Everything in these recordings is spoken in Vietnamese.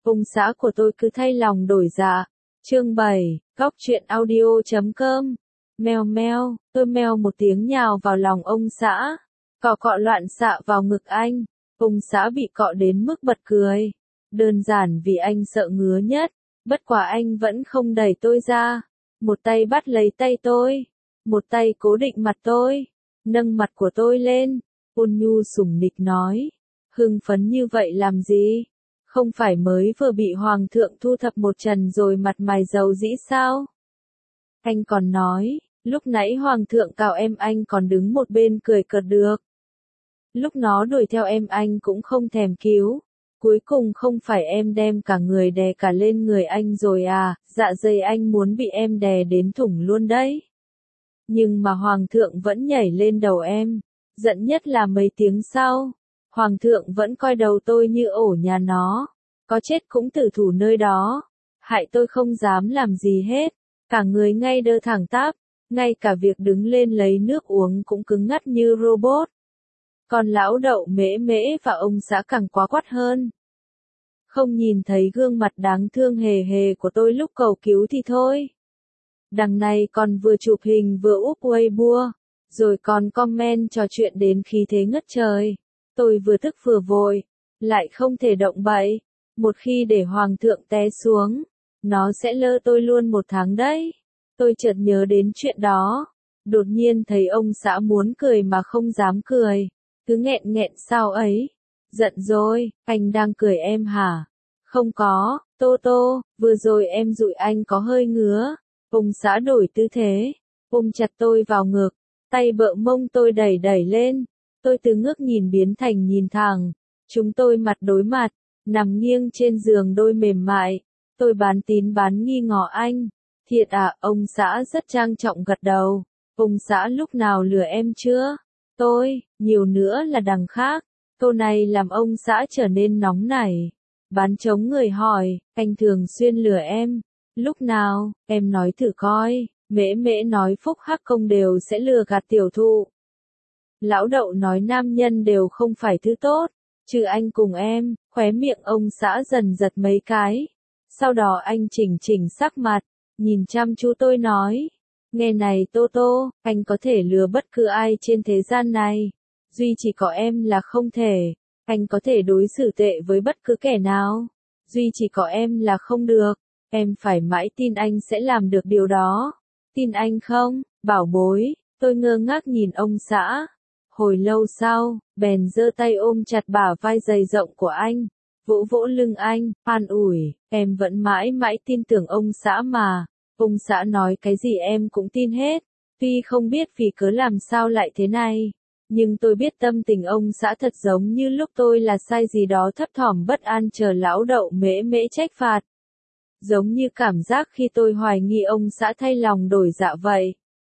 ông xã của tôi cứ thay lòng đổi dạ. Chương 7, Góc truyện audio.com. Meo meo, tôi meo một tiếng nhào vào lòng ông xã. Cọ cọ loạn xạ vào ngực anh. Ông xã bị cọ đến mức bật cười. Đơn giản vì anh sợ ngứa nhất. Bất quả anh vẫn không đẩy tôi ra. Một tay bắt lấy tay tôi. Một tay cố định mặt tôi. Nâng mặt của tôi lên. Ôn nhu sủng nịch nói. Hưng phấn như vậy làm gì? Không phải mới vừa bị hoàng thượng thu thập một trần rồi mặt mày dầu dĩ sao? Anh còn nói, lúc nãy hoàng thượng cào em anh còn đứng một bên cười cợt được. Lúc nó đuổi theo em anh cũng không thèm cứu. Cuối cùng không phải em đem cả người đè cả lên người anh rồi à, dạ dày anh muốn bị em đè đến thủng luôn đấy. Nhưng mà hoàng thượng vẫn nhảy lên đầu em. Giận nhất là mấy tiếng sau. Hoàng thượng vẫn coi đầu tôi như ổ nhà nó. Có chết cũng tử thủ nơi đó. Hại tôi không dám làm gì hết. Cả người ngay đơ thẳng tắp. Ngay cả việc đứng lên lấy nước uống cũng cứng ngắc như robot. Còn lão đậu mễ mễ và ông xã càng quá quắt hơn. Không nhìn thấy gương mặt đáng thương hề hề của tôi lúc cầu cứu thì thôi. Đằng này còn vừa chụp hình vừa úp Weibo. Rồi còn comment trò chuyện đến khí thế ngất trời. Tôi vừa tức vừa vội. Lại không thể động bậy. Một khi để hoàng thượng té xuống. Nó sẽ lơ tôi luôn một tháng đấy. Tôi chợt nhớ đến chuyện đó. Đột nhiên thấy ông xã muốn cười mà không dám cười. Cứ nghẹn nghẹn sao ấy. Giận rồi, anh đang cười em hả? Không có, Tô Tô, vừa rồi em dụi anh có hơi ngứa. Ông xã đổi tư thế. Ôm chặt tôi vào ngực. Tay bợ mông tôi đẩy đẩy lên. Tôi từ ngước nhìn biến thành nhìn thẳng. Chúng tôi mặt đối mặt. Nằm nghiêng trên giường đôi mềm mại. Tôi bán tín bán nghi ngỏ anh. Thiệt à, ông xã rất trang trọng gật đầu. Ông xã lúc nào lừa em chưa? Tôi, nhiều nữa là đằng khác. Câu này làm ông xã trở nên nóng nảy. Bán trống người hỏi, anh thường xuyên lừa em. Lúc nào, em nói thử coi. Mễ mễ nói phúc hắc công đều sẽ lừa gạt tiểu thụ. Lão đậu nói nam nhân đều không phải thứ tốt. Trừ anh cùng em, khóe miệng ông xã dần giật mấy cái. Sau đó anh chỉnh sắc mặt, nhìn chăm chú tôi nói. Nghe này Tô Tô, anh có thể lừa bất cứ ai trên thế gian này. Duy chỉ có em là không thể. Anh có thể đối xử tệ với bất cứ kẻ nào. Duy chỉ có em là không được. Em phải mãi tin anh sẽ làm được điều đó. Tin anh không, bảo bối? Tôi ngơ ngác nhìn ông xã. Hồi lâu sau, bèn giơ tay ôm chặt bả vai dày rộng của anh. Vỗ vỗ lưng anh, an ủi, em vẫn mãi mãi tin tưởng ông xã mà. Ông xã nói cái gì em cũng tin hết. Tuy không biết vì cớ làm sao lại thế này. Nhưng tôi biết tâm tình ông xã thật giống như lúc tôi là sai gì đó thấp thỏm bất an chờ lão đậu mễ mễ trách phạt. Giống như cảm giác khi tôi hoài nghi ông xã thay lòng đổi dạ vậy.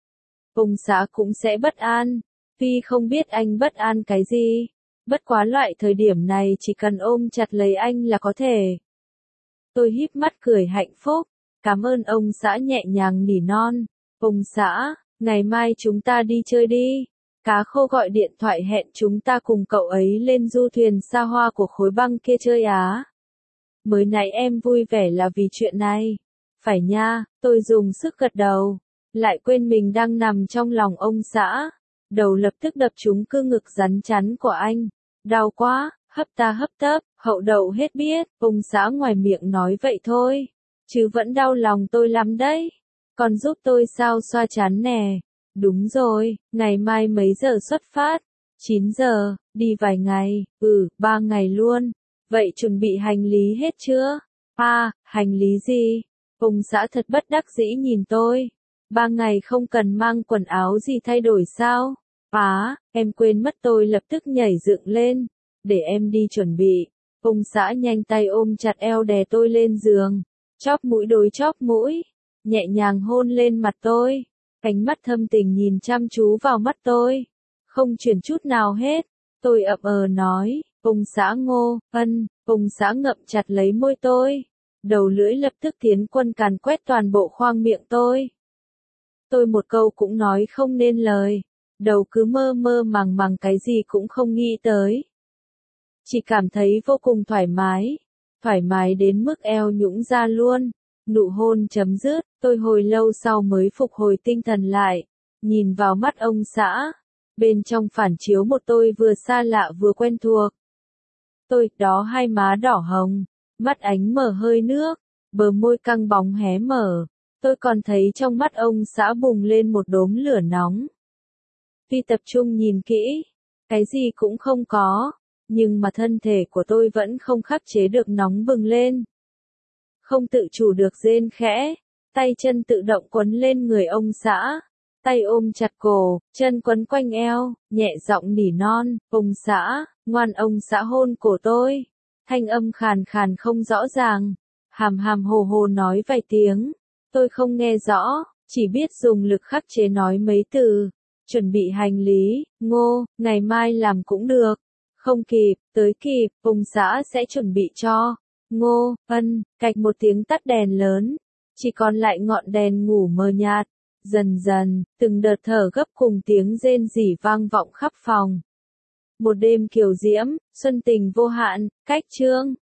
Ông xã cũng sẽ bất an. Tuy không biết anh bất an cái gì. Bất quá loại thời điểm này chỉ cần ôm chặt lấy anh là có thể. Tôi híp mắt cười hạnh phúc. Cảm ơn ông xã nhẹ nhàng nỉ non. Ông xã, ngày mai chúng ta đi chơi đi. Cá khô gọi điện thoại hẹn chúng ta cùng cậu ấy lên du thuyền xa hoa của khối băng kia chơi á. Mới nãy em vui vẻ là vì chuyện này. Phải nha, tôi dùng sức gật đầu. Lại quên mình đang nằm trong lòng ông xã. Đầu lập tức đập trúng cơ ngực rắn chắn của anh. Đau quá, hấp ta hấp tấp, hậu đậu hết biết. Ông xã ngoài miệng nói vậy thôi. Chứ vẫn đau lòng tôi lắm đấy. Còn giúp tôi sao xoa chán nè. Đúng rồi, ngày mai mấy giờ xuất phát? 9 giờ, đi vài ngày, 3 ngày luôn. Vậy chuẩn bị hành lý hết chưa? Hành lý gì? Ông xã thật bất đắc dĩ nhìn tôi. 3 ngày không cần mang quần áo gì thay đổi sao? Em quên mất tôi lập tức nhảy dựng lên. Để em đi chuẩn bị. Ông xã nhanh tay ôm chặt eo đè tôi lên giường. Chóp mũi đối chóp mũi. Nhẹ nhàng hôn lên mặt tôi. Ánh mắt thâm tình nhìn chăm chú vào mắt tôi. Không chuyển chút nào hết. Tôi ậm nói. Ông xã ngô, ông xã ngậm chặt lấy môi tôi. Đầu lưỡi lập tức tiến quân càn quét toàn bộ khoang miệng tôi. Tôi một câu cũng nói không nên lời. Đầu cứ mơ mơ màng màng cái gì cũng không nghĩ tới. Chỉ cảm thấy vô cùng thoải mái. thoải mái đến mức eo nhũn ra luôn. Nụ hôn chấm dứt, tôi hồi lâu sau mới phục hồi tinh thần lại, nhìn vào mắt ông xã. Bên trong phản chiếu một tôi vừa xa lạ vừa quen thuộc. Tôi, đó hai má đỏ hồng, mắt ánh mở hơi nước, bờ môi căng bóng hé mở. Tôi còn thấy trong mắt ông xã bùng lên một đốm lửa nóng. Tuy tập trung nhìn kỹ, cái gì cũng không có, nhưng mà thân thể của tôi vẫn không khắc chế được nóng bừng lên. Không tự chủ được rên khẽ, tay chân tự động quấn lên người ông xã. Tay ôm chặt cổ, chân quấn quanh eo, nhẹ giọng nỉ non, ông xã, ngoan ông xã hôn cổ tôi. Thanh âm khàn khàn không rõ ràng, hàm hàm hồ hồ nói vài tiếng. Tôi không nghe rõ, chỉ biết dùng lực khắc chế nói mấy từ. Chuẩn bị hành lý, Ngô, ngày mai làm cũng được. Không kịp, tới kịp, ông xã sẽ chuẩn bị cho. Ngô, cạch một tiếng tắt đèn lớn. Chỉ còn lại ngọn đèn ngủ mờ nhạt. Dần dần, từng đợt thở gấp cùng tiếng rên rỉ vang vọng khắp phòng. Một đêm kiều diễm, xuân tình vô hạn, cách chương.